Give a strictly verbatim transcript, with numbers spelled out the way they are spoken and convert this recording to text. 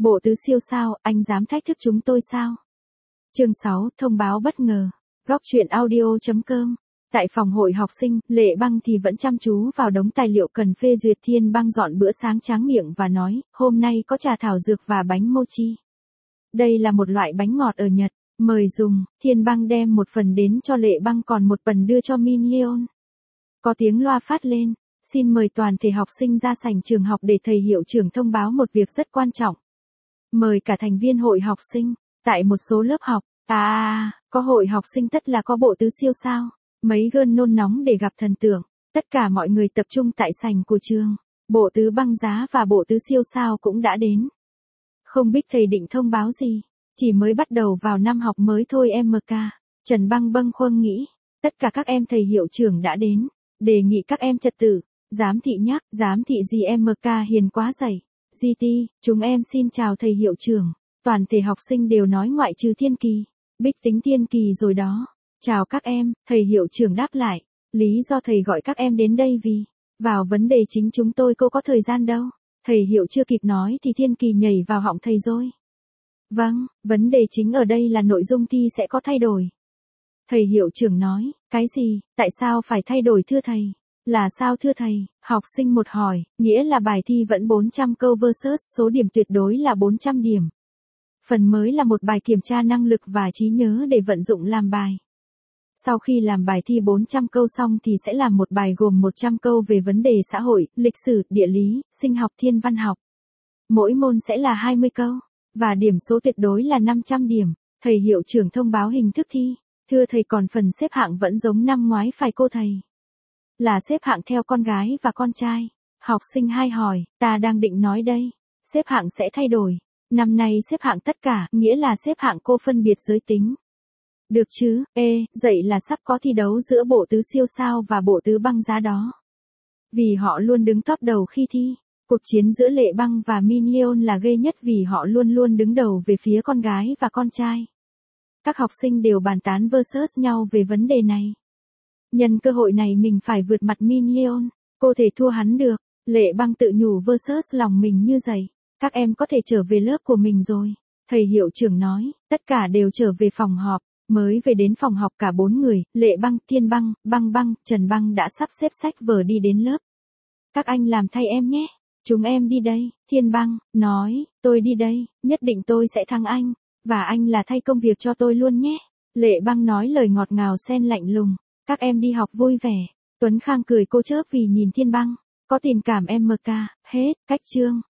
Bộ tứ siêu sao, anh dám thách thức chúng tôi sao? Chương sáu, thông báo bất ngờ. Góc truyện audio chấm com. Tại phòng hội học sinh, Lệ Băng thì vẫn chăm chú vào đống tài liệu cần phê duyệt. Thiên Băng dọn bữa sáng tráng miệng và nói, hôm nay có trà thảo dược và bánh mochi. Đây là một loại bánh ngọt ở Nhật, mời dùng. Thiên Băng đem một phần đến cho Lệ Băng, còn một phần đưa cho Min Hyeon. Có tiếng loa phát lên, xin mời toàn thể học sinh ra sảnh trường học để thầy hiệu trưởng thông báo một việc rất quan trọng. Mời cả thành viên hội học sinh. Tại một số lớp học, à, có hội học sinh tất là có bộ tứ siêu sao. Mấy gơn nôn nóng để gặp thần tượng. Tất cả mọi người tập trung tại sảnh của trường. Bộ tứ băng giá và bộ tứ siêu sao cũng đã đến. Không biết thầy định thông báo gì. Chỉ mới bắt đầu vào năm học mới thôi em ca. Trần Băng bâng khuâng nghĩ. Tất cả các em thầy hiệu trưởng đã đến. Đề nghị các em trật tự. Giám thị nhắc, giám thị gì em ca hiền quá dậy. giê tê, chúng em xin chào thầy hiệu trưởng. Toàn thể học sinh đều nói ngoại trừ Thiên Kỳ. Bích tính Thiên Kỳ rồi đó. Chào các em, thầy hiệu trưởng đáp lại. Lý do thầy gọi các em đến đây vì, vào vấn đề chính chúng tôi cô có thời gian đâu. Thầy hiệu chưa kịp nói thì Thiên Kỳ nhảy vào họng thầy rồi. Vâng, vấn đề chính ở đây là nội dung thi sẽ có thay đổi. Thầy hiệu trưởng nói, cái gì, tại sao phải thay đổi thưa thầy? Là sao thưa thầy? Học sinh một hỏi, nghĩa là bài thi vẫn bốn trăm câu versus số điểm tuyệt đối là bốn trăm điểm. Phần mới là một bài kiểm tra năng lực và trí nhớ để vận dụng làm bài. Sau khi làm bài thi bốn trăm câu xong thì sẽ làm một bài gồm một trăm câu về vấn đề xã hội, lịch sử, địa lý, sinh học, thiên văn học. Mỗi môn sẽ là hai mươi câu, và điểm số tuyệt đối là năm trăm điểm. Thầy hiệu trưởng thông báo hình thức thi. Thưa thầy, còn phần xếp hạng vẫn giống năm ngoái phải cô thầy? Là xếp hạng theo con gái và con trai. Học sinh hai hỏi, ta đang định nói đây. Xếp hạng sẽ thay đổi. Năm nay xếp hạng tất cả, nghĩa là xếp hạng cô phân biệt giới tính. Được chứ, ê, dậy là sắp có thi đấu giữa bộ tứ siêu sao và bộ tứ băng giá đó. Vì họ luôn đứng top đầu khi thi. Cuộc chiến giữa Lệ Băng và Min Hyeon là ghê nhất vì họ luôn luôn đứng đầu về phía con gái và con trai. Các học sinh đều bàn tán versus nhau về vấn đề này. Nhân cơ hội này mình phải vượt mặt Min Hyeon. Cô thể thua hắn được. Lệ Băng tự nhủ versus lòng mình như dậy. Các em có thể trở về lớp của mình rồi. Thầy hiệu trưởng nói, tất cả đều trở về phòng họp. Mới về đến phòng học cả bốn người, Lệ Băng, Thiên Băng, Băng Băng, Trần Băng đã sắp xếp sách vở đi đến lớp. Các anh làm thay em nhé. Chúng em đi đây. Thiên Băng nói, tôi đi đây, nhất định tôi sẽ thắng anh. Và anh là thay công việc cho tôi luôn nhé. Lệ Băng nói lời ngọt ngào xen lạnh lùng. Các em đi học vui vẻ. Tuấn Khang cười cô chớp vì nhìn Thiên Băng. Có tình cảm em ca, hết, cách chương.